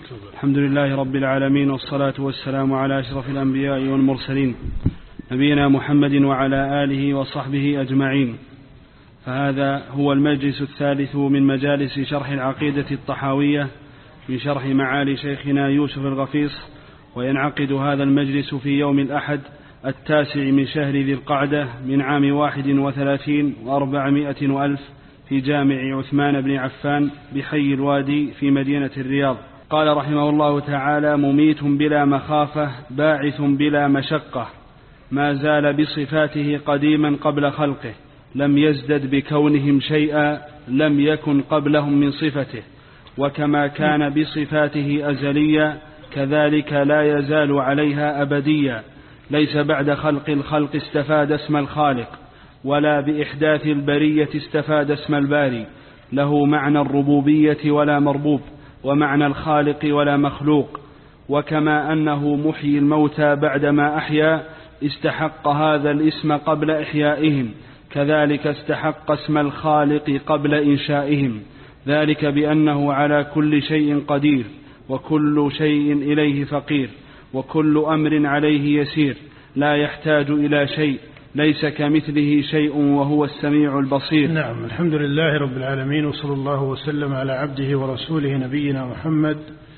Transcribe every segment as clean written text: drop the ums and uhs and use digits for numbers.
الحمد لله رب العالمين، والصلاة والسلام على أشرف الأنبياء والمرسلين نبينا محمد وعلى آله وصحبه أجمعين. فهذا هو المجلس الثالث من مجالس شرح العقيدة الطحاوية من شرح معالي شيخنا يوسف الغفيص، وينعقد هذا المجلس في يوم الأحد 9 من شهر ذي القعدة من عام 31 و400 وألف في جامع عثمان بن عفان بحي الوادي في مدينة الرياض. قال رحمه الله تعالى: مميت بلا مخافة، باعث بلا مشقة، ما زال بصفاته قديما قبل خلقه، لم يزدد بكونهم شيئا لم يكن قبلهم من صفته، وكما كان بصفاته أزليا كذلك لا يزال عليها أبديا، ليس بعد خلق الخلق استفاد اسم الخالق، ولا بإحداث البرية استفاد اسم الباري، له معنى الربوبية ولا مربوب، ومعنى الخالق ولا مخلوق. وكما أنه محيي الموتى بعدما أحيا استحق هذا الاسم قبل إحيائهم، كذلك استحق اسم الخالق قبل إنشائهم، ذلك بأنه على كل شيء قدير، وكل شيء إليه فقير، وكل أمر عليه يسير، لا يحتاج إلى شيء، ليس كمثله شيء وهو السميع البصير. نعم، الحمد لله رب العالمين، وصلى الله وسلم على عبده ورسوله نبينا محمد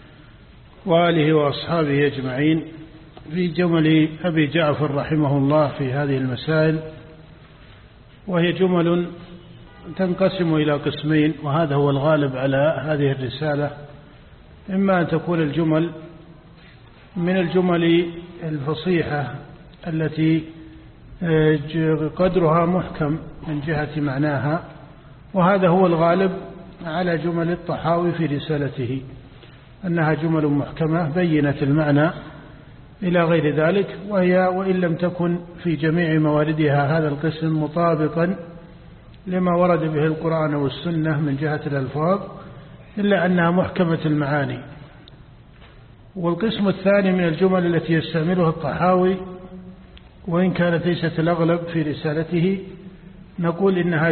وآله وأصحابه أجمعين. في جمل أبي جعفر رحمه الله في هذه المسائل، وهي جمل تنقسم إلى قسمين، وهذا هو الغالب على هذه الرسالة: إما أن تكون الجمل من الجمل الفصيحة التي قدرها محكم من جهة معناها، وهذا هو الغالب على جمل الطحاوي في رسالته، أنها جمل محكمة بينة المعنى إلى غير ذلك، وهي وإن لم تكن في جميع مواردها هذا القسم مطابقا لما ورد به القرآن والسنة من جهة الألفاظ، إلا أنها محكمة المعاني. والقسم الثاني من الجمل التي يستعملها الطحاوي، وإن كانت ليست الأغلب في رسالته، نقول إنها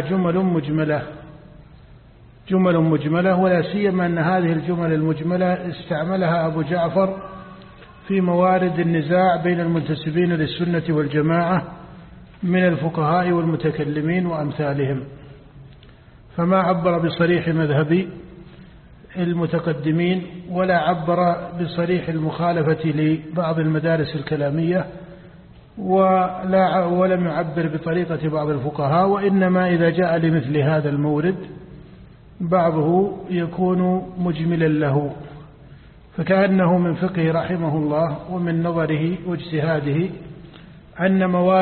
جمل مجملة، ولا سيما أن هذه الجمل المجملة استعملها أبو جعفر في موارد النزاع بين المنتسبين للسنة والجماعة من الفقهاء والمتكلمين وأمثالهم، فما عبر بصريح مذهب المتقدمين، ولا عبر بصريح المخالفة لبعض المدارس الكلامية، ولم يعبر بطريقة بعض الفقهاء، وإنما إذا جاء لمثل هذا المورد بعضه يكون مجملا له، فكأنه من فقه رحمه الله ومن نظره واجتهاده أن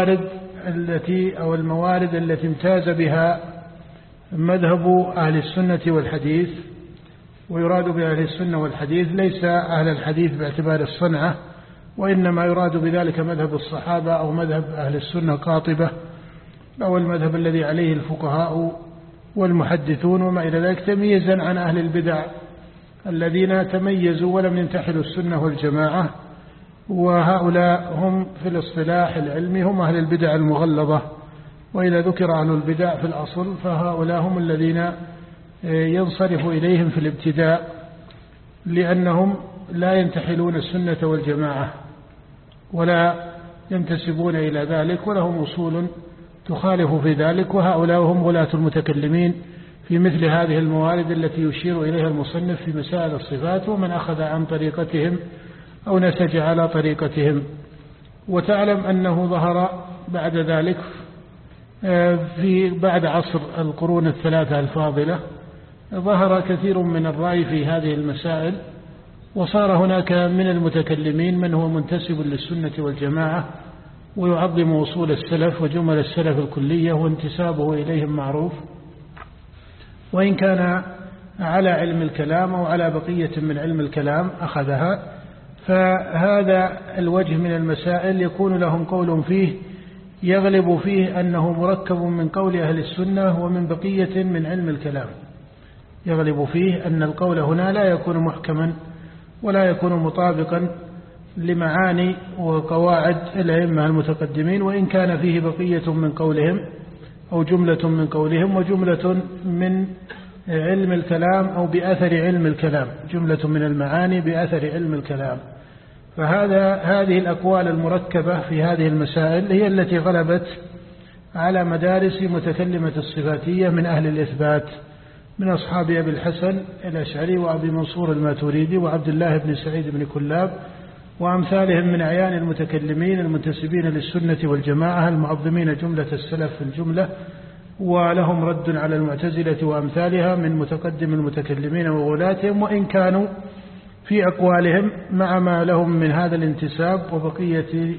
الموارد التي امتاز بها مذهب أهل السنة والحديث، ويراد بأهل السنة والحديث ليس أهل الحديث باعتبار الصنعة، وإنما يراد بذلك مذهب الصحابة أو مذهب أهل السنة قاطبة، أو المذهب الذي عليه الفقهاء والمحدثون وما إلى ذلك، تمييزا عن أهل البدع الذين تميزوا ولم ينتحلوا السنة والجماعة، وهؤلاء هم في الاصطلاح العلمي هم أهل البدع المغلظة. وإذا ذكر أهل البدع في الأصل فهؤلاء هم الذين ينصرف إليهم في الابتداء، لأنهم لا ينتحلون السنة والجماعة ولا ينتسبون إلى ذلك، ولهم أصول تخالف في ذلك، وهؤلاء هم غلاة المتكلمين في مثل هذه الموارد التي يشير إليها المصنف في مسائل الصفات، ومن أخذ عن طريقتهم أو نسج على طريقتهم. وتعلم أنه ظهر بعد ذلك بعد عصر القرون الثلاثة الفاضلة ظهر كثير من الرأي في هذه المسائل، وصار هناك من المتكلمين من هو منتسب للسنة والجماعة ويعظم أصول السلف وجمل السلف الكلية، وانتسابه إليهم معروف، وإن كان على علم الكلام أو على بقية من علم الكلام أخذها. فهذا الوجه من المسائل يكون لهم قول فيه يغلب فيه أنه مركب من قول أهل السنة ومن بقية من علم الكلام، يغلب فيه أن القول هنا لا يكون محكما ولا يكون مطابقا لمعاني وقواعد الأئمة المتقدمين، وإن كان فيه بقية من قولهم أو جملة من قولهم وجملة من علم الكلام أو بأثر علم الكلام، جملة من المعاني بأثر علم الكلام. هذه الأقوال المركبة في هذه المسائل هي التي غلبت على مدارس متكلمة الصفاتية من أهل الإثبات، من أصحاب أبي الحسن الأشعري وأبي منصور الماتريدي وعبد الله بن سعيد بن كلاب وأمثالهم من أعيان المتكلمين المنتسبين للسنة والجماعة المعظمين جملة السلف في الجملة، ولهم رد على المعتزلة وأمثالها من متقدم المتكلمين وغلاتهم، وإن كانوا في أقوالهم مع ما لهم من هذا الانتساب وبقية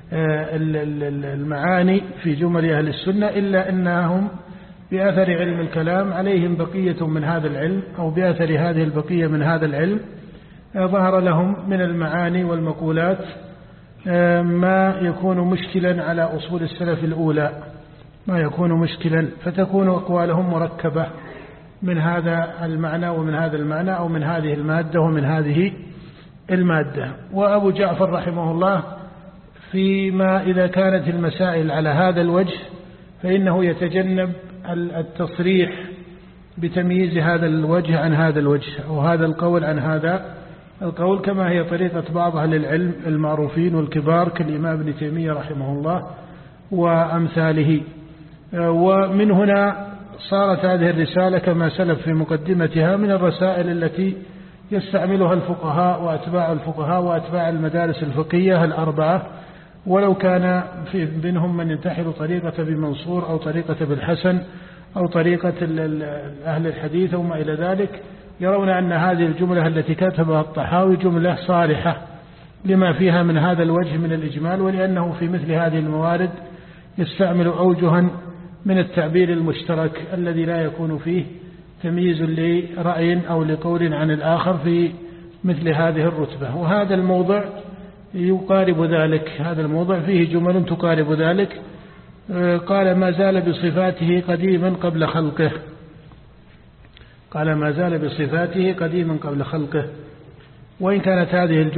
المعاني في جمل أهل السنة، إلا أنهم بأثر علم الكلام عليهم بقية من هذا العلم، أو بأثر هذه البقية من هذا العلم ظهر لهم من المعاني والمقولات ما يكون مشكلا على أصول السلف الأولى، ما يكون مشكلا، فتكون أقوالهم مركبة من هذا المعنى ومن هذا المعنى، أو من هذه المادة ومن هذه المادة. وأبو جعفر رحمه الله فيما إذا كانت المسائل على هذا الوجه فإنه يتجنب التصريح بتمييز هذا الوجه عن هذا الوجه، أو هذا القول عن هذا القول، كما هي طريقة بعض أهل العلم المعروفين والكبار كالإمام ابن تيمية رحمه الله وأمثاله. ومن هنا صارت هذه الرسالة كما سلف في مقدمتها من الرسائل التي يستعملها الفقهاء وأتباع الفقهاء وأتباع المدارس الفقهية الأربعة، ولو كان في منهم من ينتحل طريقة ابن منصور أو طريقة ابن الحسن أو طريقة أهل الحديث وما إلى ذلك، يرون أن هذه الجملة التي كتبها الطحاوي جملة صالحة لما فيها من هذا الوجه من الإجمال، ولأنه في مثل هذه الموارد يستعمل أوجها من التعبير المشترك الذي لا يكون فيه تمييز لرأي أو لقول عن الآخر في مثل هذه الرتبة. وهذا الموضع يقارب ذلك، هذا الموضع فيه جمل تقارب ذلك. قال ما زال بصفاته قديما قبل خلقه، قال ما زال بصفاته قديما قبل خلقه. وإن كانت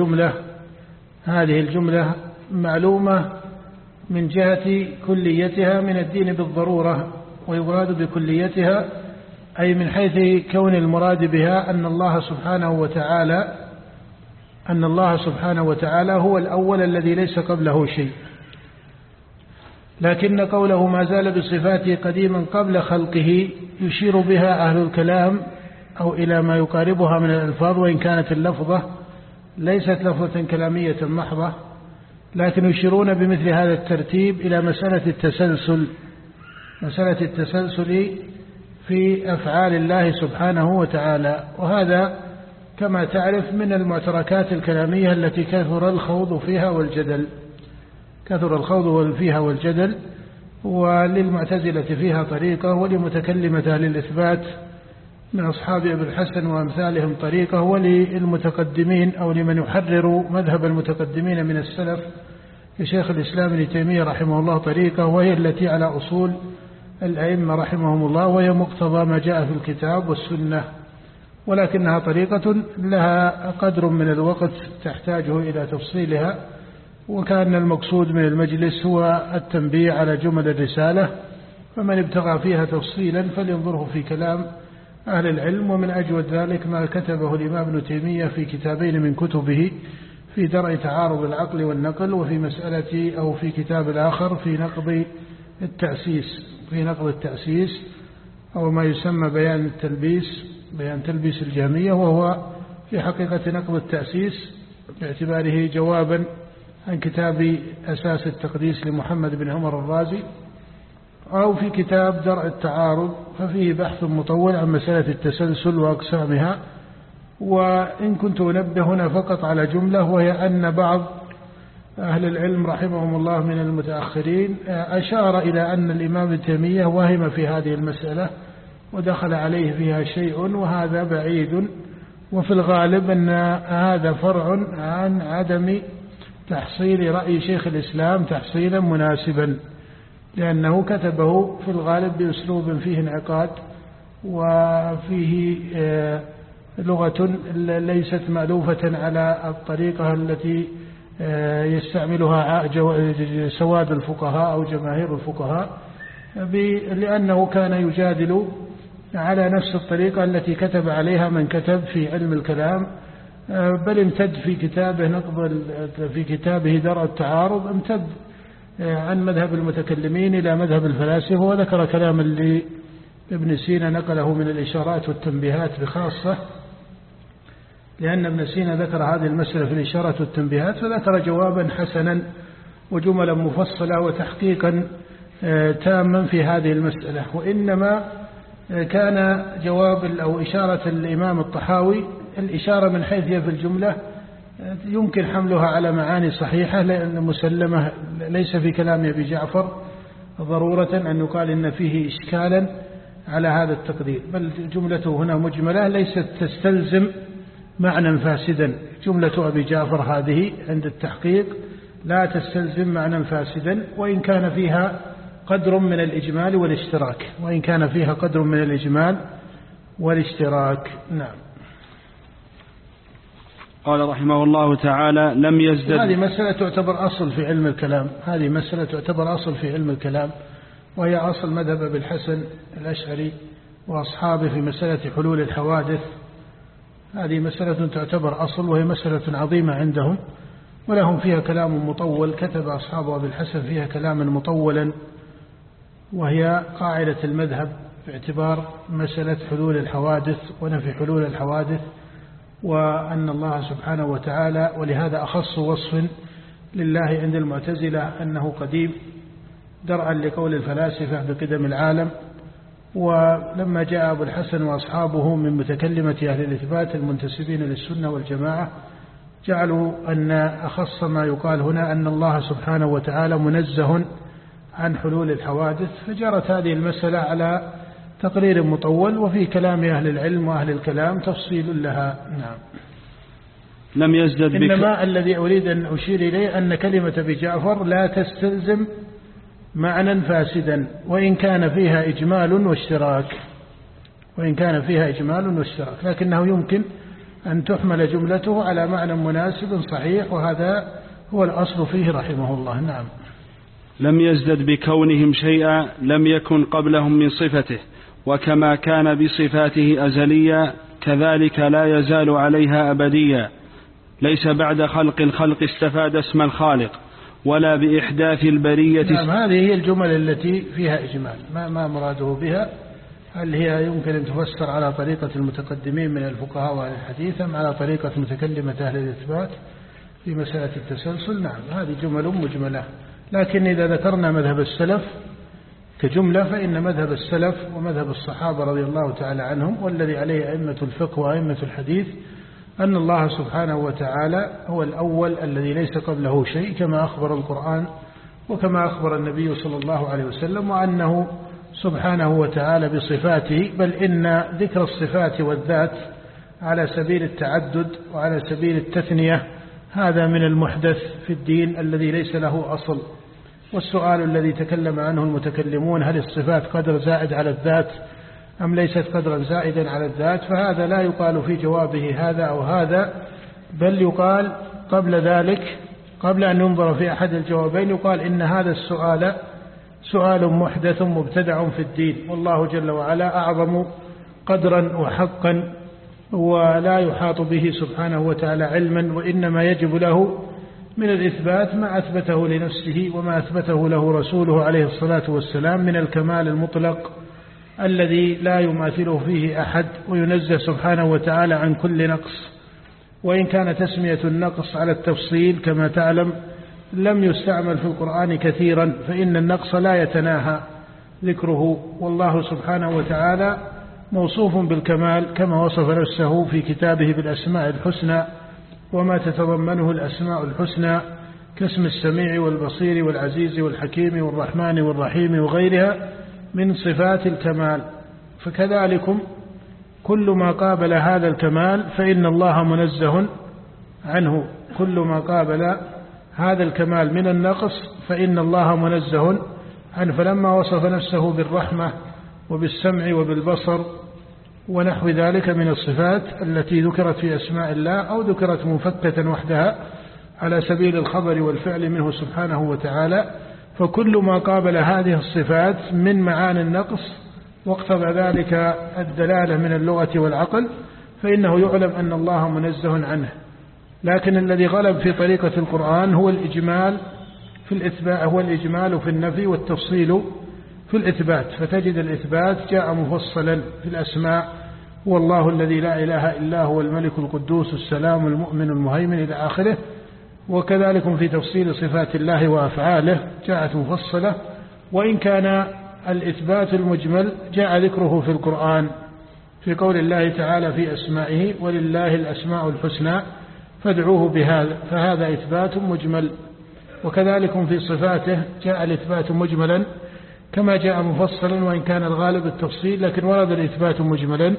هذه الجملة معلومة من جهة كليتها من الدين بالضرورة، ويراد بكليتها أي من حيث كون المراد بها أن الله سبحانه وتعالى هو الأول الذي ليس قبله شيء. لكن قوله ما زال بصفاته قديما قبل خلقه يشير بها أهل الكلام أو إلى ما يقاربها من الألفاظ، وإن كانت اللفظة ليست لفظة كلامية محضة، لكن يشيرون بمثل هذا الترتيب إلى مسألة التسلسل في أفعال الله سبحانه وتعالى. وهذا كما تعرف من المعتركات الكلامية التي كثر الخوض فيها والجدل، وللمعتزلة فيها طريقة، ولمتكلمة للإثبات من أصحاب أبي الحسن وأمثالهم طريقة، وللمتقدمين أو لمن يحرر مذهب المتقدمين من السلف كشيخ الإسلام ابن تيمية رحمه الله طريقة، وهي التي على أصول الأئمة رحمهم الله، وهي مقتضى ما جاء في الكتاب والسنة، ولكنها طريقة لها قدر من الوقت تحتاجه إلى تفصيلها، وكان المقصود من المجلس هو التنبيه على جمل الرسالة، فمن ابتغى فيها تفصيلا فلينظره في كلام أهل العلم. ومن أجود ذلك ما كتبه الإمام ابن تيمية في كتابين من كتبه في درء تعارض العقل والنقل، وفي مسألة أو في كتاب الآخر في نقض التأسيس أو ما يسمى بيان تلبيس الجهمية، وهو في حقيقة نقض التأسيس باعتباره جوابا عن كتاب أساس التقديس لمحمد بن عمر الرازي، أو في كتاب درء التعارض ففيه بحث مطول عن مسألة التسلسل وأقسامها. وإن كنت أنبه هنا فقط على جملة، وهي أن بعض أهل العلم رحمهم الله من المتأخرين أشار إلى أن الإمام ابن تيمية وهم في هذه المسألة ودخل عليه فيها شيء، وهذا بعيد. وفي الغالب أن هذا فرع عن عدم تحصيل رأي شيخ الإسلام تحصيلا مناسبا، لأنه كتبه في الغالب بأسلوب فيه انعقاد وفيه لغة ليست مألوفة على الطريقة التي يستعملها سواد الفقهاء أو جماهير الفقهاء، لأنه كان يجادل على نفس الطريقة التي كتب عليها من كتب في علم الكلام، بل امتد في كتابه درء التعارض، امتد عن مذهب المتكلمين إلى مذهب الفلاسفة، وذكر كلام اللي ابن سينا نقله من الإشارات والتنبيهات بخاصة، لأن ابن سينا ذكر هذه المسألة في الإشارات والتنبيهات، فذكر جوابا حسنا وجملا مفصلة وتحقيقا تاما في هذه المسألة. وإنما كان جواب أو إشارة الإمام الطحاوي الإشارة من حيث هي في الجملة يمكن حملها على معاني صحيحة، لأن مسلمة ليس في كلام أبي جعفر ضرورة أن يقال إن فيه إشكالا على هذا التقدير، بل جملته هنا مجملة ليست تستلزم معنى فاسدا. جملة أبي جعفر هذه عند التحقيق لا تستلزم معنى فاسدا، وإن كان فيها قدر من الإجمال والاشتراك. نعم. قال رحمه الله تعالى: لم يزدد. هذه مسألة تعتبر أصل في علم الكلام، وهي أصل مذهب أبي الحسن الأشعري وأصحابه في مسألة حلول الحوادث. هذه مسألة تعتبر أصل، وهي مسألة عظيمة عندهم، ولهم فيها كلام مطول، كتب أصحاب أبي الحسن فيها كلاما مطولا، وهي قاعدة المذهب في اعتبار مسألة حلول الحوادث ونفي حلول الحوادث، وأن الله سبحانه وتعالى، ولهذا أخص وصف لله عند المعتزلة أنه قديم، درءا لقول الفلاسفة بقدم العالم. ولما جاء أبو الحسن وأصحابه من متكلمة أهل الإثبات المنتسبين للسنة والجماعة، جعلوا أن أخص ما يقال هنا أن الله سبحانه وتعالى منزه عن حلول الحوادث، فجرت هذه المسألة على تقرير مطول، وفي كلام أهل العلم وأهل الكلام تفصيل لها. نعم. لم يزدد إنما الذي أريد أن أشير إليه أن كلمة أبي جعفر لا تستلزم معنى فاسدا، وإن كان فيها إجمال واشتراك، لكنه يمكن أن تحمل جملته على معنى مناسب صحيح، وهذا هو الأصل فيه رحمه الله. نعم. لم يزدد بكونهم شيئا لم يكن قبلهم من صفته، وكما كان بصفاته أزليا كذلك لا يزال عليها أبديا، ليس بعد خلق الخلق استفاد اسم الخالق ولا بإحداث البرية. نعم. هذه هي الجمل التي فيها إجمال، ما مراده بها؟ هل هي يمكن أن تفسر على طريقة المتقدمين من الفقهاء وأهل الحديث، أم على طريقة متكلمة أهل الإثبات في مسألة التسلسل؟ نعم، هذه جمل مجملة. لكن إذا ذكرنا مذهب السلف كجملة، فإن مذهب السلف ومذهب الصحابة رضي الله تعالى عنهم، والذي عليه أئمة الفقه وأئمة الحديث، أن الله سبحانه وتعالى هو الأول الذي ليس قبله شيء، كما أخبر القرآن وكما أخبر النبي صلى الله عليه وسلم، وأنه سبحانه وتعالى بصفاته، بل إن ذكر الصفات والذات على سبيل التعدد وعلى سبيل التثنية هذا من المحدث في الدين الذي ليس له أصل. والسؤال الذي تكلم عنه المتكلمون، هل الصفات قدر زائد على الذات أم ليست قدرا زائدا على الذات، فهذا لا يقال في جوابه هذا أو هذا، بل يقال قبل ذلك، قبل أن ينظر في أحد الجوابين، يقال إن هذا السؤال سؤال محدث مبتدع في الدين، والله جل وعلا أعظم قدرا وحقا، ولا يحاط به سبحانه وتعالى علما، وإنما يجب له من الإثبات ما أثبته لنفسه وما أثبته له رسوله عليه الصلاة والسلام من الكمال المطلق الذي لا يماثله فيه أحد، وينزه سبحانه وتعالى عن كل نقص. وإن كان تسمية النقص على التفصيل كما تعلم لم يستعمل في القرآن كثيرا، فإن النقص لا يتناهى ذكره، والله سبحانه وتعالى موصوف بالكمال كما وصف نفسه في كتابه بالأسماء الحسنى وما تتضمنه الأسماء الحسنى كاسم السميع والبصير والعزيز والحكيم والرحمن والرحيم وغيرها من صفات الكمال. فكذلكم كل ما قابل هذا الكمال فإن الله منزه عنه، كل ما قابل هذا الكمال من النقص فإن الله منزه عنه. فلما وصف نفسه بالرحمة وبالسمع وبالبصر ونحو ذلك من الصفات التي ذكرت في أسماء الله أو ذكرت منفكة وحدها على سبيل الخبر والفعل منه سبحانه وتعالى، فكل ما قابل هذه الصفات من معاني النقص واقتضى ذلك الدلالة من اللغة والعقل فإنه يعلم أن الله منزه عنه. لكن الذي غلب في طريقة القرآن هو الإجمال في الإثبات، هو الإجمال في النفي والتفصيل في الإثبات، فتجد الإثبات جاء مفصلا في الأسماء: هو الله الذي لا إله إلا هو الملك القدوس السلام المؤمن المهيمن إلى آخره. وكذلك في تفصيل صفات الله وأفعاله جاءت مفصلة. وإن كان الإثبات المجمل جاء ذكره في القرآن في قول الله تعالى في أسمائه: ولله الأسماء الحسنى فادعوه بهذا، فهذا إثبات مجمل. وكذلك في صفاته جاء الإثبات مجملا كما جاء مفصلا، وإن كان الغالب التفصيل، لكن ورد الإثبات مجملا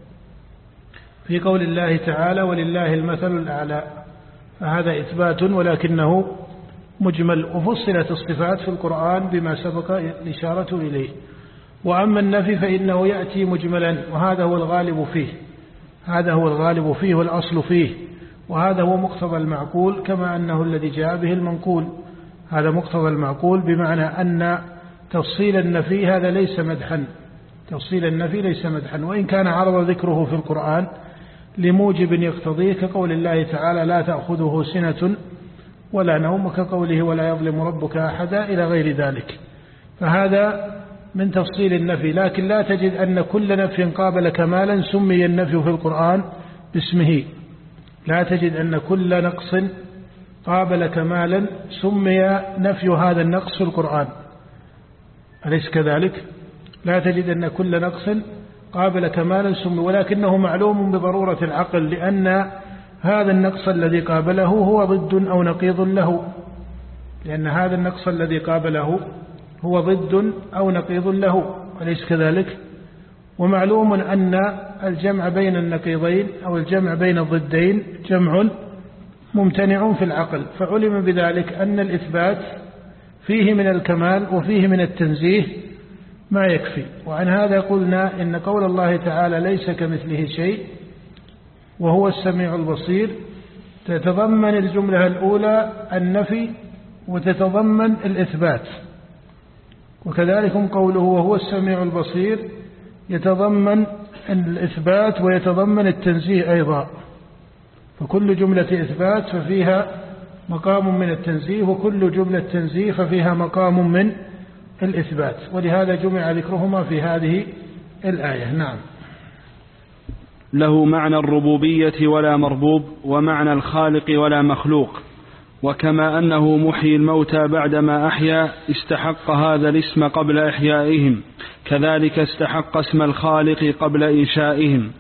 في قول الله تعالى: ولله المثل الأعلى، فهذا إثبات ولكنه مجمل. وفصلت الصفات في القرآن بما سبق الإشارة إليه. وأما النفي فإنه يأتي مجملا، وهذا هو الغالب فيه، هذا هو الغالب فيه والأصل فيه، وهذا هو مقتضى المعقول كما أنه الذي جاء به المنقول. هذا مقتضى المعقول بمعنى أن تفصيل النفي هذا ليس مدحا، تفصيل النفي ليس مدحا، وإن كان عرض ذكره في القرآن لموجب يقتضيه كقول الله تعالى: لا تأخذه سنة ولا نوم، كقوله: ولا يظلم ربك أحدا، إلى غير ذلك. فهذا من تفصيل النفي. لكن لا تجد أن كل نفي قابل كمالا سمي النفي في القرآن باسمه، لا تجد أن كل نقص قابل كمالا سمي نفي هذا النقص في القرآن، أليس كذلك؟ لا تجد أن كل نقص قابل كمالا سمي، ولكنه معلوم بضرورة العقل، لأن هذا النقص الذي قابله هو ضد أو نقيض له، لأن هذا النقص الذي قابله هو ضد أو نقيض له، أليس كذلك؟ ومعلوم أن الجمع بين النقيضين أو الجمع بين الضدين جمع ممتنع في العقل، فعلم بذلك أن الإثبات فيه من الكمال وفيه من التنزيه ما يكفي. وعن هذا قلنا إن قول الله تعالى: ليس كمثله شيء وهو السميع البصير، تتضمن الجملة الأولى النفي وتتضمن الإثبات، وكذلك قوله وهو السميع البصير يتضمن الإثبات ويتضمن التنزيه أيضا، فكل جملة إثبات ففيها مقام من التنزيه، وكل جملة تنزيه ففيها مقام من الإثبات، ولهذا جمع ذكرهما في هذه الآية. نعم. له معنى الربوبية ولا مربوب، ومعنى الخالق ولا مخلوق. وكما أنه محيي الموتى بعدما أحيا استحق هذا الاسم قبل إحيائهم، كذلك استحق اسم الخالق قبل إنشائهم،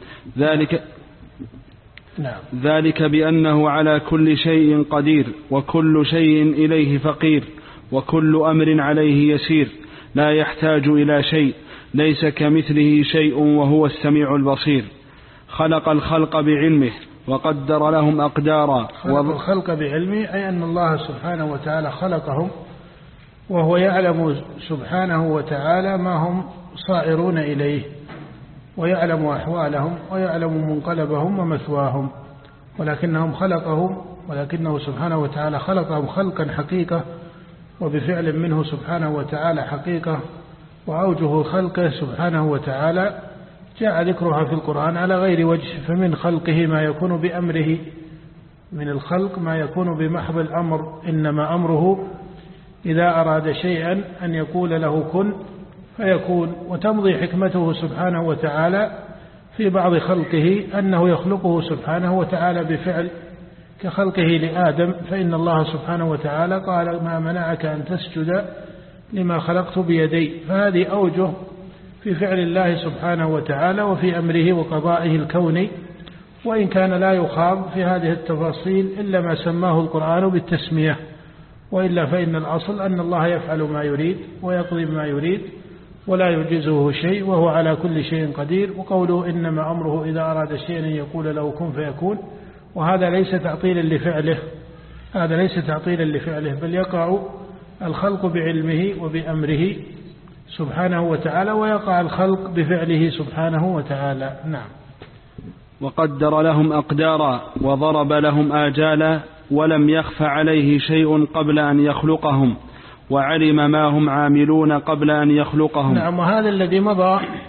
ذلك بأنه على كل شيء قدير، وكل شيء إليه فقير، وكل أمر عليه يسير، لا يحتاج إلى شيء، ليس كمثله شيء وهو السميع البصير. خلق الخلق بعلمه وقدر لهم أقدارا. خلق الخلق بعلمه أي أن الله سبحانه وتعالى خلقهم، وهو يعلم سبحانه وتعالى ما هم صائرون إليه، ويعلم أحوالهم، ويعلم منقلبهم ومثواهم، ولكنهم خلقهم، ولكنه سبحانه وتعالى خلقهم خلقا حقيقة، وبفعل منه سبحانه وتعالى حقيقة. وأوجه خلقه سبحانه وتعالى جاء ذكرها في القرآن على غير وجه، فمن خلقه ما يكون بأمره، من الخلق ما يكون بمحض الأمر، إنما أمره إذا أراد شيئا أن يقول له كن فيكون. وتمضي حكمته سبحانه وتعالى في بعض خلقه أنه يخلقه سبحانه وتعالى بفعل، كخلقه لآدم، فإن الله سبحانه وتعالى قال: ما منعك أن تسجد لما خلقت بيدي. فهذه أوجه في فعل الله سبحانه وتعالى وفي أمره وقضائه الكوني، وإن كان لا يخاض في هذه التفاصيل إلا ما سماه القرآن بالتسمية، وإلا فإن الأصل أن الله يفعل ما يريد ويقضي ما يريد ولا يعجزه شيء، وهو على كل شيء قدير. وقوله إنما أمره إذا أراد شيئا أن يقول له كن فيكون، وهذا ليس تعطيلا لفعله، هذا ليس تعطيلا لفعله، بل يقع الخلق بعلمه وبأمره سبحانه وتعالى، ويقع الخلق بفعله سبحانه وتعالى. نعم. وقدر لهم أقدارا وضرب لهم آجالا، ولم يخف عليه شيء قبل أن يخلقهم، وعلم ما هم عاملون قبل أن يخلقهم. نعم. وهذا الذي مضى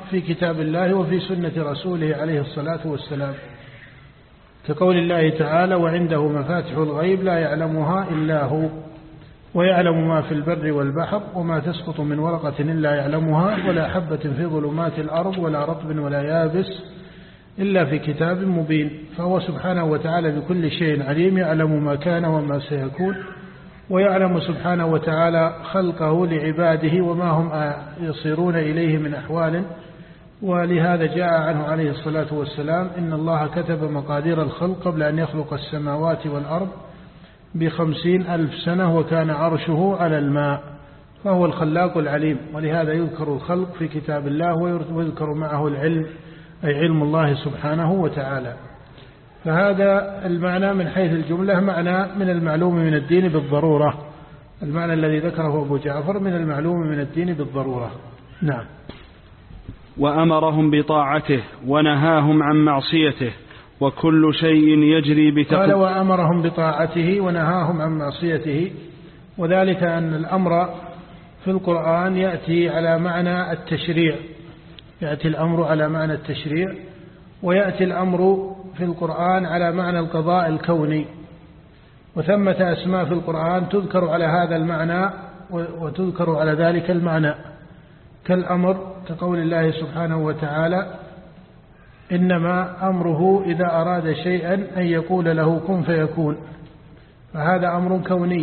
في كتاب الله وفي سنة رسوله عليه الصلاة والسلام، كقول الله تعالى: وعنده مفاتح الغيب لا يعلمها إلا هو ويعلم ما في البر والبحر وما تسقط من ورقة إلا يعلمها ولا حبة في ظلمات الأرض ولا رطب ولا يابس إلا في كتاب مبين. فهو سبحانه وتعالى بكل شيء عليم، يعلم ما كان وما سيكون، ويعلم سبحانه وتعالى خلقه لعباده وما هم يصيرون إليه من أحوال. ولهذا جاء عنه عليه الصلاة والسلام: إن الله كتب مقادير الخلق قبل أن يخلق السماوات والأرض ب50,000 سنة وكان عرشه على الماء. فهو الخلاق العليم، ولهذا يذكر الخلق في كتاب الله ويذكر معه العلم، أي علم الله سبحانه وتعالى. فهذا المعنى من حيث الجملة معنى من المعلوم من الدين بالضرورة، المعنى الذي ذكره أبو جعفر من المعلوم من الدين بالضرورة. نعم. وأمرهم بطاعته ونهاهم عن معصيته، وكل شيء يجري بتقوى. قال: وأمرهم بطاعته ونهاهم عن معصيته، وذلك أن الأمر في القرآن يأتي على معنى التشريع، يأتي الأمر على معنى التشريع، ويأتي الأمر في القرآن على معنى القضاء الكوني. وثمة أسماء في القرآن تذكر على هذا المعنى وتذكر على ذلك المعنى، كالأمر، كقول الله سبحانه وتعالى: إنما أمره إذا أراد شيئا أن يقول له كن فيكون، فهذا أمر كوني.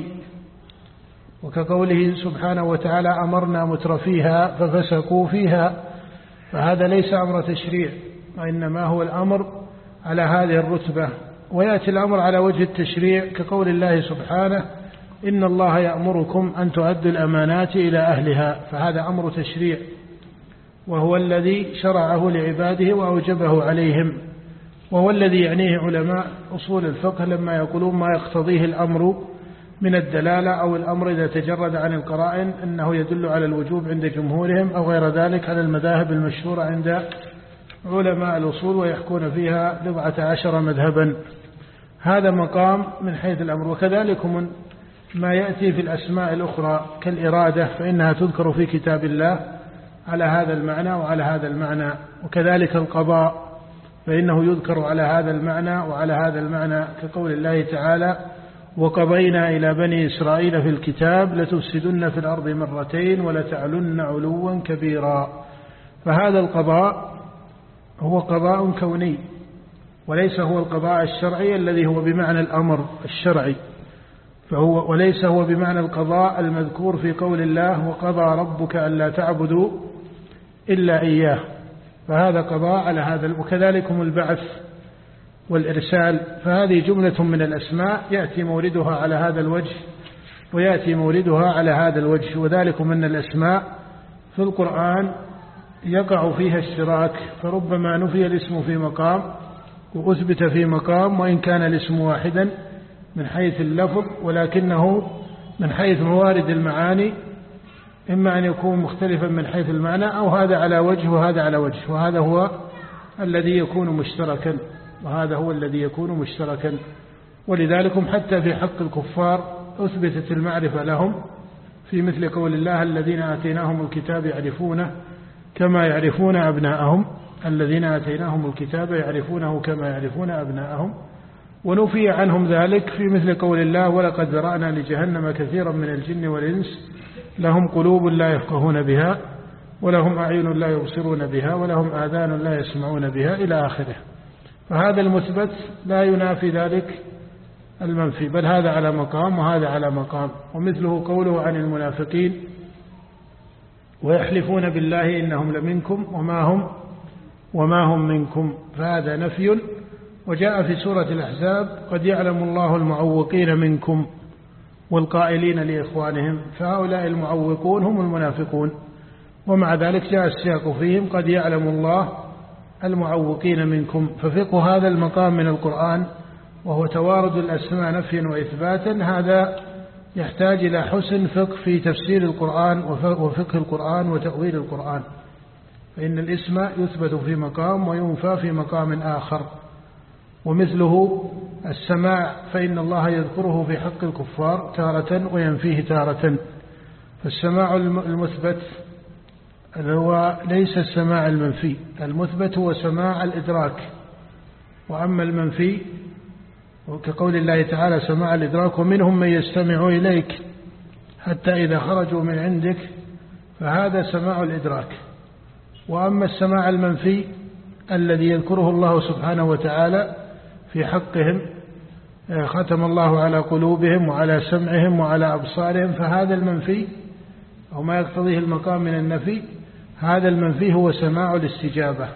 وكقوله سبحانه وتعالى: أمرنا مترفيها ففسقوا فيها، فهذا ليس أمر تشريع، وإنما هو الأمر على هذه الرتبة. ويأتي الأمر على وجه التشريع، كقول الله سبحانه: إن الله يأمركم أن تؤدوا الأمانات إلى أهلها، فهذا أمر تشريع، وهو الذي شرعه لعباده وأوجبه عليهم، وهو الذي يعنيه علماء أصول الفقه لما يقولون ما يقتضيه الأمر من الدلالة، أو الأمر إذا تجرد عن القرائن أنه يدل على الوجوب عند جمهورهم، أو غير ذلك على المذاهب المشهورة عند علماء الأصول، ويحكون فيها 14 مذهبا. هذا مقام من حيث الأمر. وكذلك ما يأتي في الأسماء الأخرى كالإرادة، فإنها تذكر في كتاب الله على هذا المعنى وعلى هذا المعنى. وكذلك القضاء، فإنه يذكر على هذا المعنى وعلى هذا المعنى، كقول الله تعالى: وقضينا إلى بني إسرائيل في الكتاب لتفسدن في الأرض مرتين ولتعلن علوا كبيرا. فهذا القضاء هو قضاء كوني، وليس هو القضاء الشرعي الذي هو بمعنى الأمر الشرعي، وليس هو بمعنى القضاء المذكور في قول الله: وقضى ربك ألا تعبدوا إلا إياه، فهذا قضاء على هذا. وكذلك البعث والإرسال، فهذه جملة من الأسماء يأتي موردها على هذا الوجه ويأتي موردها على هذا الوجه. وذلك من الأسماء في القرآن يقع فيها اشتراك، فربما نفي الاسم في مقام وأثبت في مقام، وإن كان الاسم واحدا من حيث اللفظ، ولكنه من حيث موارد المعاني إما أن يكون مختلفا من حيث المعنى، أو هذا على وجه وهذا على وجه، وهذا هو الذي يكون مشتركا، وهذا هو الذي يكون مشتركا. ولذلك حتى في حق الكفار أثبتت المعرفة لهم في مثل قول الله: الذين آتيناهم الكتاب يعرفونه كما يعرفون أبناءهم، الذين آتيناهم الكتاب يعرفونه كما يعرفون أبناءهم. ونفي عنهم ذلك في مثل قول الله: ولقد ذرأنا لجهنم كثيرا من الجن والإنس لهم قلوب لا يفقهون بها ولهم أعين لا يبصرون بها ولهم آذان لا يسمعون بها، إلى آخره. فهذا المثبت لا ينافي ذلك المنفي، بل هذا على مقام وهذا على مقام. ومثله قوله عن المنافقين: ويحلفون بالله إنهم لمنكم وما هم منكم، فهذا نفي. وجاء في سورة الأحزاب: قد يعلم الله المعوقين منكم والقائلين لإخوانهم، فهؤلاء المعوقون هم المنافقون، ومع ذلك جاء السياق فيهم: قد يعلم الله المعوقين منكم. ففقه هذا المقام من القرآن، وهو توارد الأسماء نفيا وإثباتا، هذا يحتاج إلى حسن فقه في تفسير القرآن وفقه القرآن وتأويل القرآن، فإن الاسم يثبت في مقام وينفى في مقام آخر. ومثله السماع، فإن الله يذكره في حق الكفار تارة وينفيه تارة. فالسماع المثبت هو ليس السماع المنفي، المثبت هو سماع الإدراك، وأما المنفي وكقول الله تعالى سماع الإدراك ومنهم من يستمع إليك حتى إذا خرجوا من عندك، فهذا سماع الإدراك. وأما السماع المنفي الذي يذكره الله سبحانه وتعالى في حقهم، ختم الله على قلوبهم وعلى سمعهم وعلى أبصارهم، فهذا المنفي أو ما يقتضيه المقام من النفي، هذا المنفي هو سماع الاستجابة.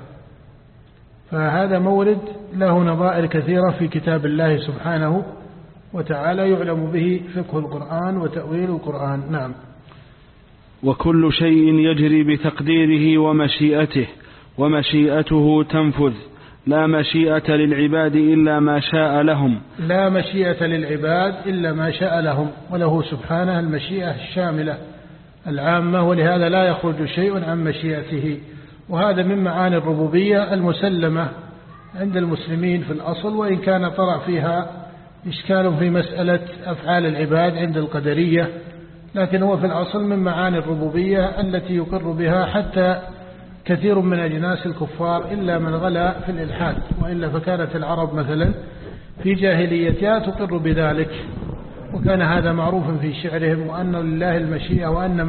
فهذا مورد له نظائر كثيرة في كتاب الله سبحانه وتعالى يعلم به فقه القرآن وتأويل القرآن. نعم. وكل شيء يجري بتقديره ومشيئته، ومشيئته تنفذ، لا مشيئة للعباد إلا ما شاء لهم. لا مشيئة للعباد إلا ما شاء لهم، وله سبحانه المشيئة الشاملة العامة، ولهذا لا يخرج شيء عن مشيئته. وهذا من معاني الربوبية المسلمة عند المسلمين في الأصل، وإن كان طرأ فيها إشكال في مسألة أفعال العباد عند القدرية، لكن هو في الأصل من معاني الربوبية التي يقر بها حتى كثير من أجناس الكفار إلا من غلا في الإلحاد، وإلا فكانت العرب مثلا في جاهليتها تقر بذلك، وكان هذا معروفا في شعرهم، وأن لله المشيئة، وأن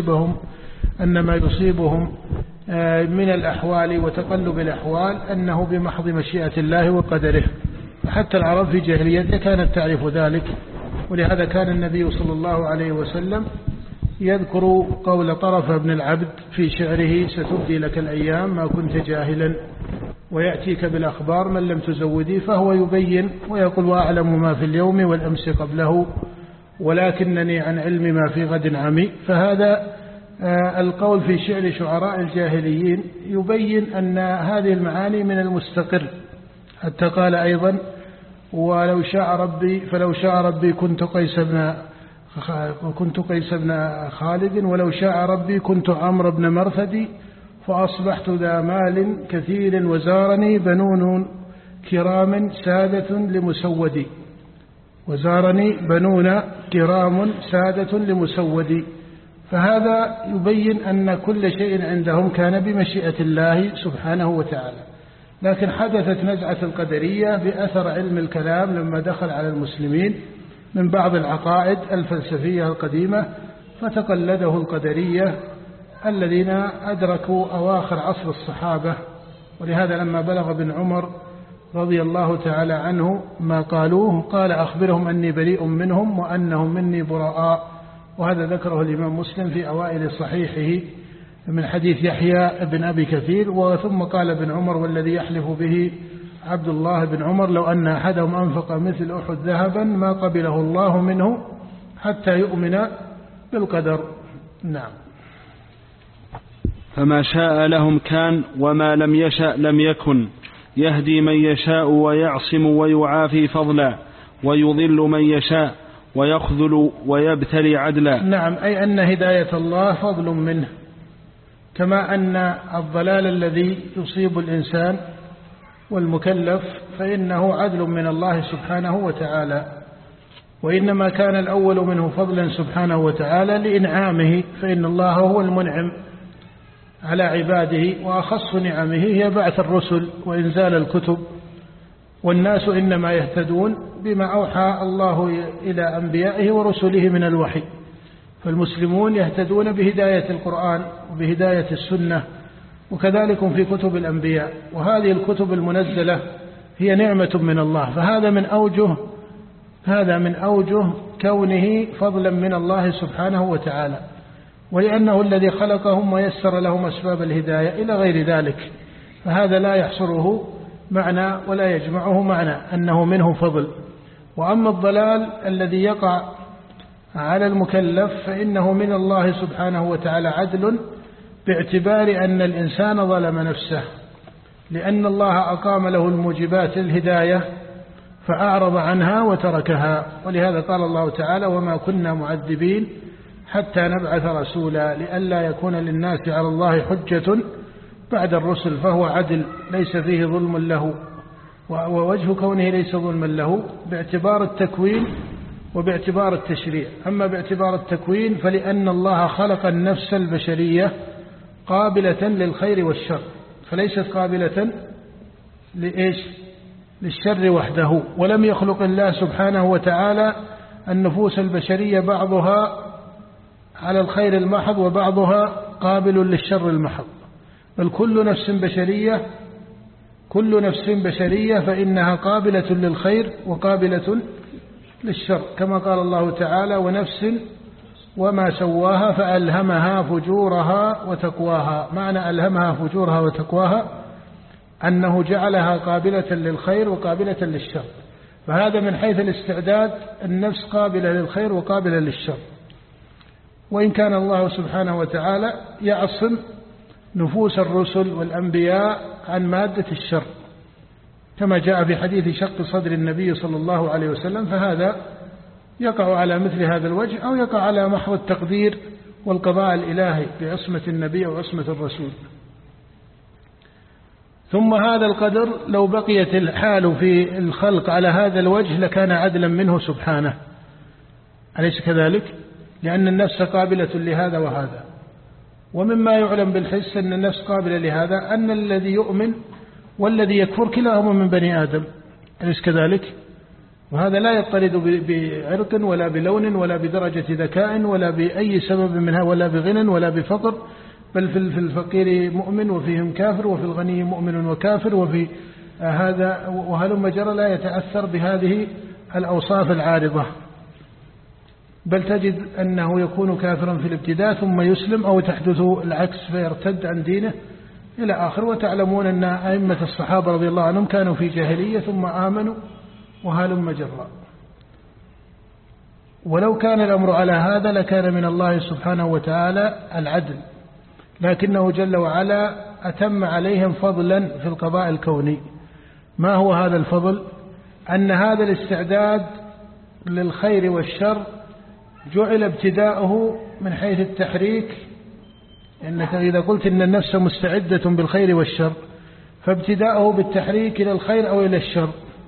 ما يصيبهم من الأحوال وتقلب الأحوال أنه بمحض مشيئة الله وقدره. فحتى العرب في جاهليتها كانت تعرف ذلك، ولهذا كان النبي صلى الله عليه وسلم يذكر قول طرف بن العبد في شعره: ستبدي لك الأيام ما كنت جاهلا، ويأتيك بالأخبار من لم تزودي. فهو يبين ويقول: وأعلم ما في اليوم والأمس قبله، ولكنني عن علم ما في غد عمي. فهذا القول في شعر شعراء الجاهليين يبين أن هذه المعاني من المستقر، حتى قال أيضا: ولو شاء ربي فلو شاء ربي كنت قيس بن خالد، ولو شاء ربي كنت عمرو بن مرثد، فأصبحت ذا مال كثير وزارني بنون كرام سادة لمسودي. وزارني بنون كرام سادة لمسودي. فهذا يبين أن كل شيء عندهم كان بمشيئة الله سبحانه وتعالى. لكن حدثت نزعة القدرية بأثر علم الكلام لما دخل على المسلمين من بعض العقائد الفلسفية القديمة، فتقلده القدرية الذين أدركوا أواخر عصر الصحابة. ولهذا لما بلغ ابن عمر رضي الله تعالى عنه ما قالوه، قال: أخبرهم أني بريء منهم وأنهم مني براء. وهذا ذكره الإمام مسلم في أوائل صحيحه من حديث يحيى بن أبي كثير. وثم قال ابن عمر: والذي يحلف به عبد الله بن عمر لو أن أحدهم أنفق مثل أحد ذهبا ما قبله الله منه حتى يؤمن بالقدر. نعم. فما شاء لهم كان، وما لم يشأ لم يكن، يهدي من يشاء ويعصم ويعافي فضلا، ويضل من يشاء ويخذل ويبتلي عدلا. نعم، أي أن هداية الله فضل منه، كما أن الضلال الذي يصيب الإنسان والمكلف فإنه عدل من الله سبحانه وتعالى. وإنما كان الأول منه فضلا سبحانه وتعالى لإنعامه، فإن الله هو المنعم على عباده، وأخص نعمه هي بعث الرسل وإنزال الكتب. والناس إنما يهتدون بما أوحى الله إلى أنبيائه ورسله من الوحي، فالمسلمون يهتدون بهداية القرآن وبهداية السنة، وكذلك في كتب الأنبياء. وهذه الكتب المنزلة هي نعمة من الله، فهذا من أوجه كونه فضلا من الله سبحانه وتعالى، ولأنه الذي خلقهم ويسر لهم أسباب الهداية إلى غير ذلك. فهذا لا يحصره معنى ولا يجمعه معنى أنه منه فضل. وأما الضلال الذي يقع على المكلف فإنه من الله سبحانه وتعالى عدل، باعتبار أن الإنسان ظلم نفسه، لأن الله أقام له الموجبات الهداية فأعرض عنها وتركها. ولهذا قال الله تعالى: وما كنا معذبين حتى نبعث رسولا لئلا يكون للناس على الله حجة بعد الرسل. فهو عدل ليس فيه ظلم له، ووجه كونه ليس ظلما له باعتبار التكوين وباعتبار التشريع. أما باعتبار التكوين فلأن الله خلق النفس البشرية قابلة للخير والشر، فليست قابلة لإيش؟ للشر وحده. ولم يخلق الله سبحانه وتعالى النفوس البشرية بعضها على الخير المحض وبعضها قابل للشر المحض، بل كل نفس بشرية فإنها قابلة للخير وقابلة للشر، كما قال الله تعالى: ونفس وما سواها فألهمها فجورها وتقواها. معنى ألهمها فجورها وتقواها أنه جعلها قابلة للخير وقابلة للشر، فهذا من حيث الاستعداد النفس قابلة للخير وقابلة للشر، وإن كان الله سبحانه وتعالى يعصم نفوس الرسل والأنبياء عن مادة الشر، كما جاء في حديث شق صدر النبي صلى الله عليه وسلم، فهذا يقع على مثل هذا الوجه، أو يقع على محض التقدير والقضاء الإلهي بعصمة النبي وعصمة الرسول. ثم هذا القدر لو بقيت الحال في الخلق على هذا الوجه لكان عدلا منه سبحانه، أليس كذلك؟ لأن النفس قابلة لهذا وهذا، ومما يعلم بالحس أن النفس قابلة لهذا أن الذي يؤمن والذي يكفر كلاهما من بني آدم، أليس كذلك؟ وهذا لا يضطرد بعرق ولا بلون ولا بدرجة ذكاء ولا بأي سبب منها، ولا بغنى ولا بفقر، بل في الفقير مؤمن وفيهم كافر، وفي الغني مؤمن وكافر، وفي هذا وهلم جرى، لا يتأثر بهذه الأوصاف العارضة، بل تجد أنه يكون كافرا في الابتداء ثم يسلم، أو تحدث العكس فيرتد عن دينه إلى آخر. وتعلمون أن أئمة الصحابة رضي الله عنهم كانوا في جاهلية ثم آمنوا وهلم جرى. ولو كان الأمر على هذا لكان من الله سبحانه وتعالى العدل، لكنه جل وعلا أتم عليهم فضلا في القضاء الكوني. ما هو هذا الفضل؟ أن هذا الاستعداد للخير والشر جعل ابتداؤه من حيث التحريك، إنك إذا قلت إن النفس مستعدة بالخير والشر فابتداؤه بالتحريك إلى الخير أو إلى الشر.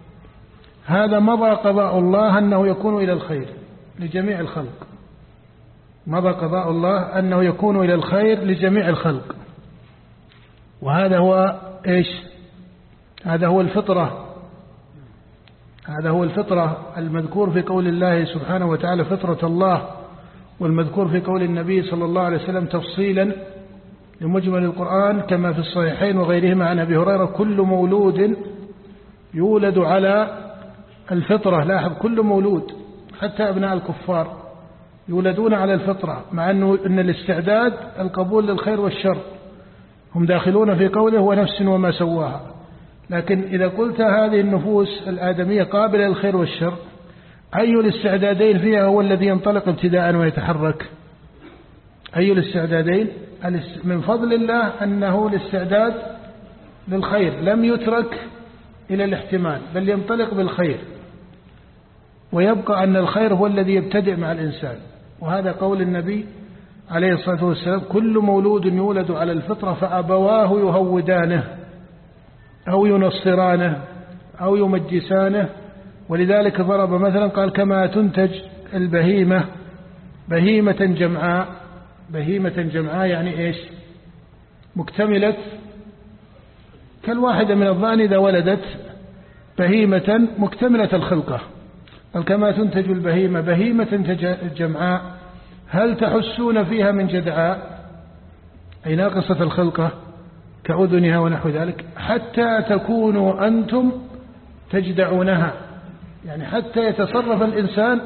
هذا مضى قضاء الله أنه يكون إلى الخير لجميع الخلق، مضى قضاء الله أنه يكون إلى الخير لجميع الخلق، وهذا هو إيش؟ هذا هو الفطرة، هذا هو الفطرة المذكور في قول الله سبحانه وتعالى فطرة الله، والمذكور في قول النبي صلى الله عليه وسلم تفصيلا لمجمل القرآن كما في الصحيحين وغيرهما عن أبي هريرة: كل مولود يولد على الفطرة. لاحظ، كل مولود حتى أبناء الكفار يولدون على الفطرة، مع أن الاستعداد القبول للخير والشر، هم داخلون في قوله ونفس وما سواها. لكن إذا قلت هذه النفوس الآدمية قابلة للخير والشر، أي الاستعدادين فيها هو الذي ينطلق ابتداء ويتحرك؟ أي الاستعدادين؟ من فضل الله أنه الاستعداد للخير لم يترك إلى الاحتمال، بل ينطلق بالخير، ويبقى أن الخير هو الذي يبتدئ مع الإنسان. وهذا قول النبي عليه الصلاة والسلام: كل مولود يولد على الفطرة فأبواه يهودانه أو ينصرانه أو يمجسانه. ولذلك ضرب مثلا قال: كما تنتج البهيمة بهيمة جمعاء. بهيمة جمعاء يعني إيش؟ مكتملة كالواحدة من الضأن إذا ولدت بهيمة مكتملة الخلقة. قال: كما تنتج البهيمة بهيمة جمعاء هل تحسون فيها من جدعاء، أي ناقصة الخلقة كأذنها ونحو ذلك، حتى تكونوا أنتم تجدعونها، يعني حتى يتصرف الإنسان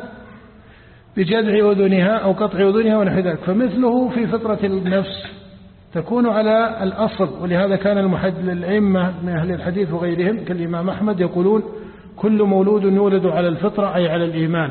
بجدع أذنها أو قطع أذنها ونحو ذلك. فمثله في فطرة النفس تكون على الأصل. ولهذا كان الأئمة من أهل الحديث وغيرهم كالإمام أحمد يقولون: كل مولود يولد على الفطرة، أي على الإيمان.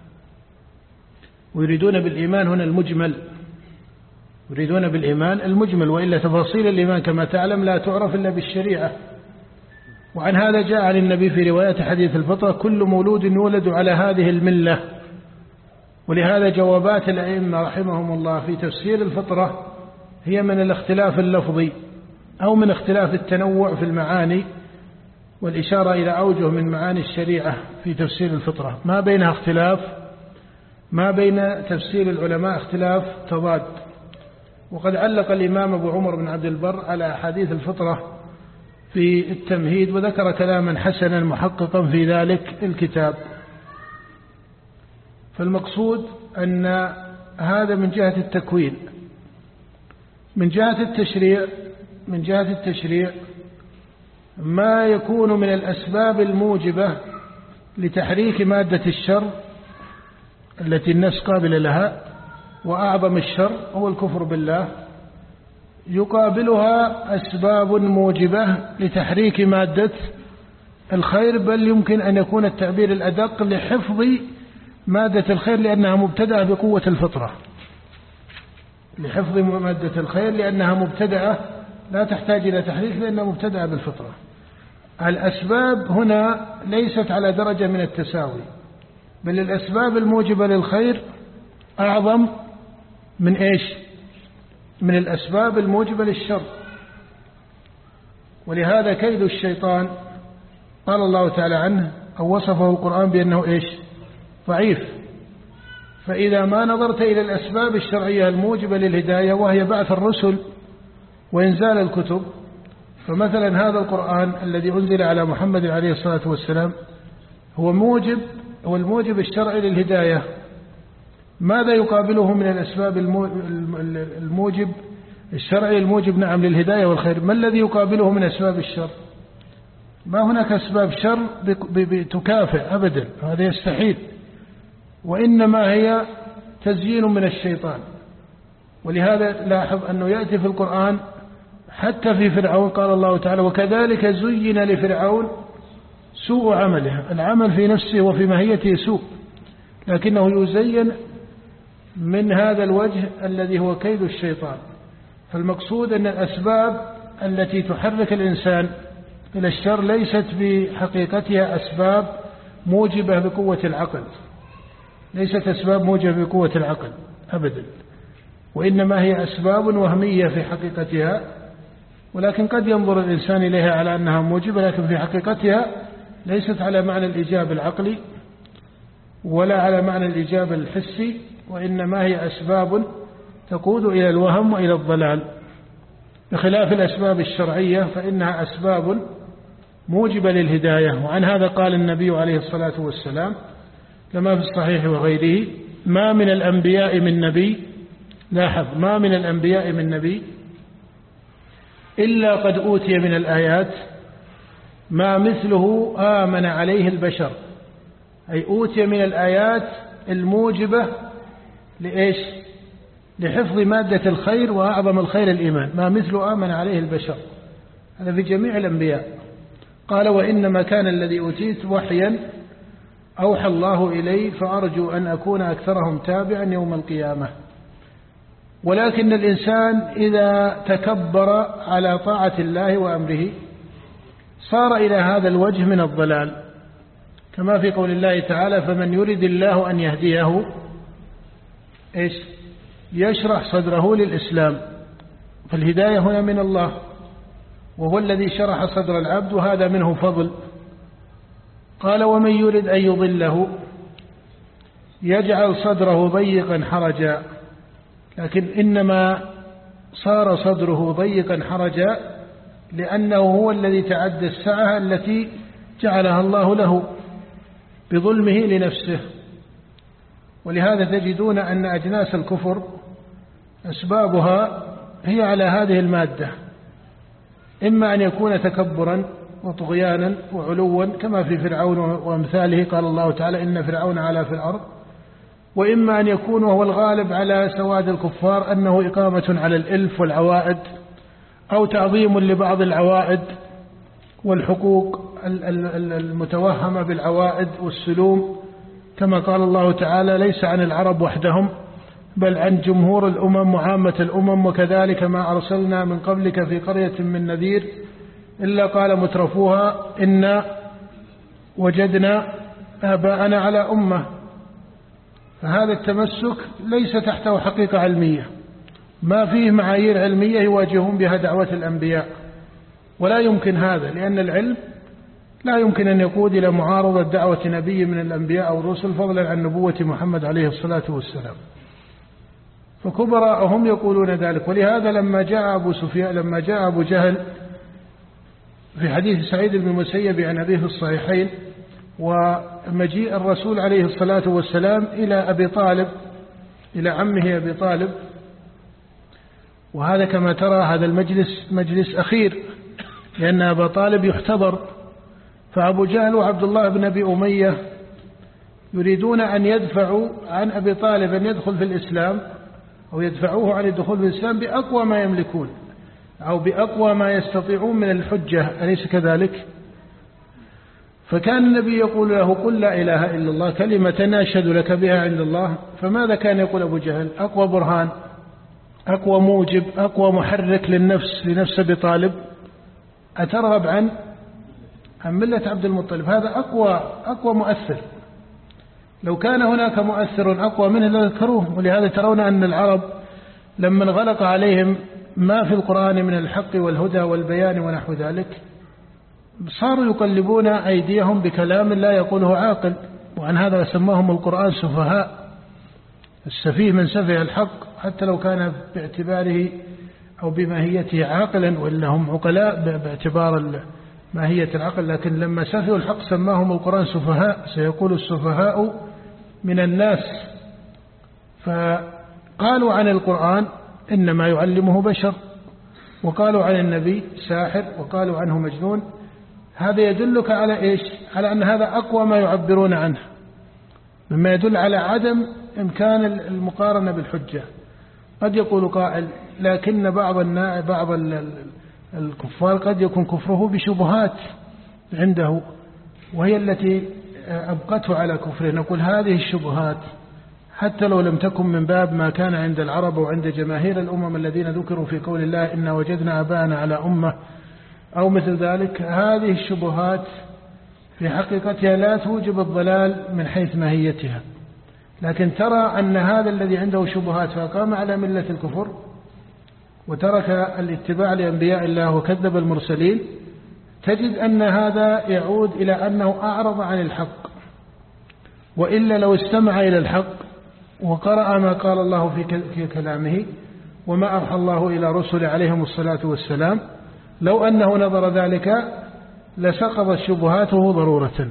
ويريدون بالإيمان هنا المجمل، يريدون بالإيمان المجمل، وإلا تفاصيل الإيمان كما تعلم لا تعرف إلا بالشريعة. وعن هذا جاء عن النبي في رواية حديث الفطرة: كل مولود يولد على هذه الملة. ولهذا جوابات الأئمة رحمهم الله في تفسير الفطرة هي من الاختلاف اللفظي أو من اختلاف التنوع في المعاني، والإشارة إلى أوجه من معاني الشريعة في تفسير الفطرة ما بينها اختلاف، ما بين تفسير العلماء اختلاف تضاد. وقد علق الإمام أبو عمر بن عبد البر على أحاديث الفطرة في التمهيد، وذكر كلاما حسنا محققا في ذلك الكتاب. فالمقصود أن هذا من جهة التكوين. من جهة التشريع ما يكون من الأسباب الموجبة لتحريك مادة الشر التي النفس قابلة لها، وأعظم الشر هو الكفر بالله، يقابلها أسباب موجبة لتحريك مادة الخير، بل يمكن أن يكون التعبير الأدق لحفظ مادة الخير لأنها مبتدأة بقوة الفطرة، لحفظ مادة الخير لأنها مبتدأة لا تحتاج إلى تحريك لأنها مبتدأة بالفطرة. الأسباب هنا ليست على درجة من التساوي، بل الأسباب الموجبة للخير أعظم من إيش؟ من الأسباب الموجبة للشر. ولهذا كيد الشيطان قال الله تعالى عنه أو وصفه القرآن بأنه إيش؟ ضعيف. فإذا ما نظرت إلى الأسباب الشرعية الموجبة للهداية وهي بعث الرسل وإنزال الكتب، فمثلا هذا القرآن الذي أنزل على محمد عليه الصلاة والسلام هو الموجب الشرعي للهداية. ماذا يقابله من الأسباب الموجب الشرعي الموجب نعم للهداية والخير؟ ما الذي يقابله من أسباب الشر؟ ما هناك أسباب شر تكافئ أبدا، هذا يستحيل، وإنما هي تزيين من الشيطان. ولهذا لاحظ أنه يأتي في القرآن حتى في فرعون قال الله تعالى وكذلك زين لفرعون سوء عمله. العمل في نفسه وفي ماهيته سوء، لكنه يزين من هذا الوجه الذي هو كيد الشيطان. فالمقصود أن الأسباب التي تحرك الإنسان إلى الشر ليست بحقيقتها أسباب موجبة بقوة العقل، ليست أسباب موجبة بقوة العقل أبدا، وإنما هي أسباب وهمية في حقيقتها، ولكن قد ينظر الإنسان إليها على أنها موجبة، لكن في حقيقتها ليست على معنى الإيجاب العقلي ولا على معنى الإيجاب الحسي، وإنما هي أسباب تقود إلى الوهم وإلى الضلال، بخلاف الأسباب الشرعية فإنها أسباب موجبة للهداية. وعن هذا قال النبي عليه الصلاة والسلام كما في الصحيح وغيره ما من الأنبياء من نبي، لاحظ ما من الأنبياء من نبي إلا قد أوتي من الآيات ما مثله آمن عليه البشر، أي أوتي من الآيات الموجبة لإيش؟ لحفظ مادة الخير، وأعظم الخير الإيمان، ما مثل آمن عليه البشر، هذا في جميع الأنبياء. قال وإنما كان الذي أوتيت وحيا أوحى الله إلي فأرجو أن أكون أكثرهم تابعا يوم القيامة. ولكن الإنسان إذا تكبر على طاعة الله وأمره صار إلى هذا الوجه من الضلال، كما في قول الله تعالى فمن يرد الله أن يهديه إيش؟ يشرح صدره للإسلام. فالهداية هنا من الله، وهو الذي شرح صدر العبد، وهذا منه فضل. قال ومن يرد أن يضله يجعل صدره ضيقا حرجا، لكن إنما صار صدره ضيقا حرجا لأنه هو الذي تعدى السعة التي جعلها الله له بظلمه لنفسه. ولهذا تجدون أن أجناس الكفر أسبابها هي على هذه المادة، إما أن يكون تكبرا وطغيانا وعلوا كما في فرعون وأمثاله قال الله تعالى إن فرعون علا في الأرض، وإما أن يكون وهو الغالب على سواد الكفار أنه إقامة على الإلف والعوائد، أو تعظيم لبعض العوائد والحقوق المتوهمة بالعوائد والسلوم، كما قال الله تعالى ليس عن العرب وحدهم بل عن جمهور الأمم وعامة الأمم، وكذلك ما أرسلنا من قبلك في قرية من نذير إلا قال مترفوها إنا وجدنا آباءنا على أمة. فهذا التمسك ليس تحته حقيقة علمية، ما فيه معايير علمية يواجهون بها دعوة الأنبياء، ولا يمكن هذا، لأن العلم لا يمكن أن يقود إلى معارضة دعوة نبي من الأنبياء أو الرسل، فضلا عن نبوة محمد عليه الصلاة والسلام. فكبراءهم يقولون ذلك. ولهذا لما جاء أبو جهل في حديث سعيد بن المسيب عن أبيه في الصحيحين، ومجيء الرسول عليه الصلاة والسلام إلى أبي طالب، إلى عمه أبي طالب، وهذا كما ترى هذا المجلس مجلس أخير لأن أبا طالب يحتضر، فأبو جهل وعبد الله بن أبي أمية يريدون أن يدفعوا عن أبي طالب أن يدخل في الإسلام، أو يدفعوه عن الدخول في الإسلام بأقوى ما يملكون أو بأقوى ما يستطيعون من الحجة، أليس كذلك؟ فكان النبي يقول له قل لا إله إلا الله كلمة أشهد لك بها عند الله. فماذا كان يقول أبو جهل؟ أقوى برهان، أقوى موجب، أقوى محرك لنفس أبي طالب، أترغب عن ملة عبد المطلب؟ هذا أقوى مؤثر. لو كان هناك مؤثر أقوى منه لذكروه. ولهذا ترون أن العرب لما انغلق عليهم ما في القرآن من الحق والهدى والبيان ونحو ذلك صاروا يقلبون أيديهم بكلام لا يقوله عاقل، وعن هذا سماهم القرآن سفهاء. السفيه من سفه الحق حتى لو كان باعتباره أو بماهيته عاقلا، وإلا هم عقلاء باعتبار ماهية العقل، لكن لما سفهوا الحق سماهم القرآن سفهاء. سيقول السفهاء من الناس. فقالوا عن القرآن إنما يعلمه بشر، وقالوا عن النبي ساحر، وقالوا عنه مجنون. هذا يدلك على إيش؟ على أن هذا أقوى ما يعبرون عنه، مما يدل على عدم إمكان المقارنة بالحجة. قد يقول قائل لكن بعض الكفار قد يكون كفره بشبهات عنده وهي التي أبقته على كفره. نقول هذه الشبهات حتى لو لم تكن من باب ما كان عند العرب وعند جماهير الأمم الذين ذكروا في قول الله إنا وجدنا آباءنا على أمة أو مثل ذلك، هذه الشبهات في حقيقتها لا توجب الضلال من حيث ماهيتها. لكن ترى أن هذا الذي عنده شبهات فقام على ملة الكفر وترك الاتباع لأنبياء الله وكذب المرسلين، تجد أن هذا يعود إلى أنه أعرض عن الحق. وإلا لو استمع إلى الحق وقرأ ما قال الله في كلامه وما أوحى الله إلى رسل عليهم الصلاة والسلام، لو أنه نظر ذلك لسقطت شبهاته ضرورة.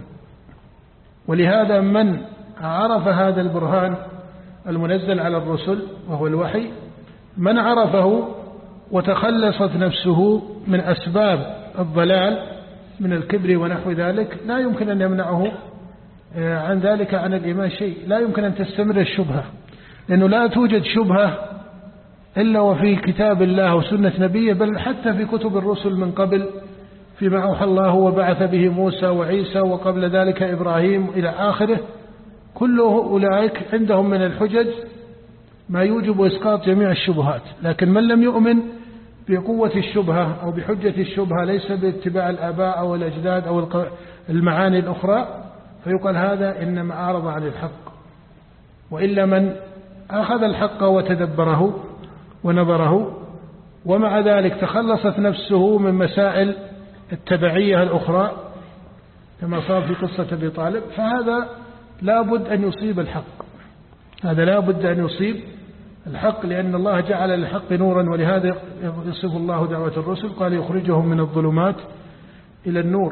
ولهذا من عرف هذا البرهان المنزل على الرسل وهو الوحي، من عرفه وتخلصت نفسه من أسباب الضلال من الكبر ونحو ذلك، لا يمكن أن يمنعه عن ذلك عن الإيمان شيء. لا يمكن أن تستمر الشبهة، لأنه لا توجد شبهة إلا وفي كتاب الله وسنة نبيه، بل حتى في كتب الرسل من قبل فيما أوحى الله وبعث به موسى وعيسى وقبل ذلك إبراهيم إلى آخره. كل أولئك عندهم من الحجج ما يوجب إسقاط جميع الشبهات. لكن من لم يؤمن بقوة الشبهة أو بحجة الشبهة، ليس باتباع الآباء أو الأجداد أو المعاني الأخرى، فيقال هذا إنما أعرض عن الحق. وإلا من أخذ الحق وتدبره ونظره ومع ذلك تخلصت نفسه من مسائل التبعية الأخرى كما صار في قصة أبي طالب، فهذا لا بد أن يصيب الحق. هذا لا بد أن يصيب الحق، لأن الله جعل للحق نورا. ولهذا يصف الله دعوة الرسل قال يخرجهم من الظلمات إلى النور.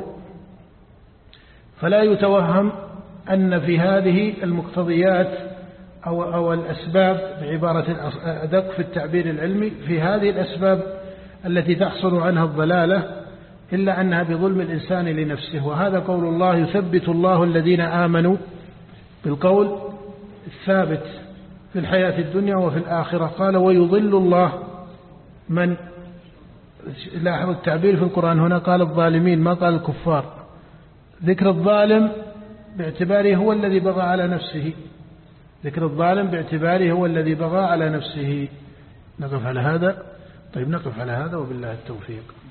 فلا يتوهم أن في هذه المقتضيات أو الأسباب بعبارة أدق في التعبير العلمي، في هذه الأسباب التي تحصل عنها الضلالة إلا أنها بظلم الإنسان لنفسه. وهذا قول الله يثبت الله الذين آمنوا بالقول الثابت في الحياة الدنيا وفي الآخرة. قال ويضل الله من، لاحظ التعبير في القرآن هنا قال الظالمين ما قال الكفار. ذكر الظالم باعتباره هو الذي بغى على نفسه، ذكر الظالم باعتباره هو الذي بغى على نفسه. نقف على هذا. طيب نقف على هذا وبالله التوفيق.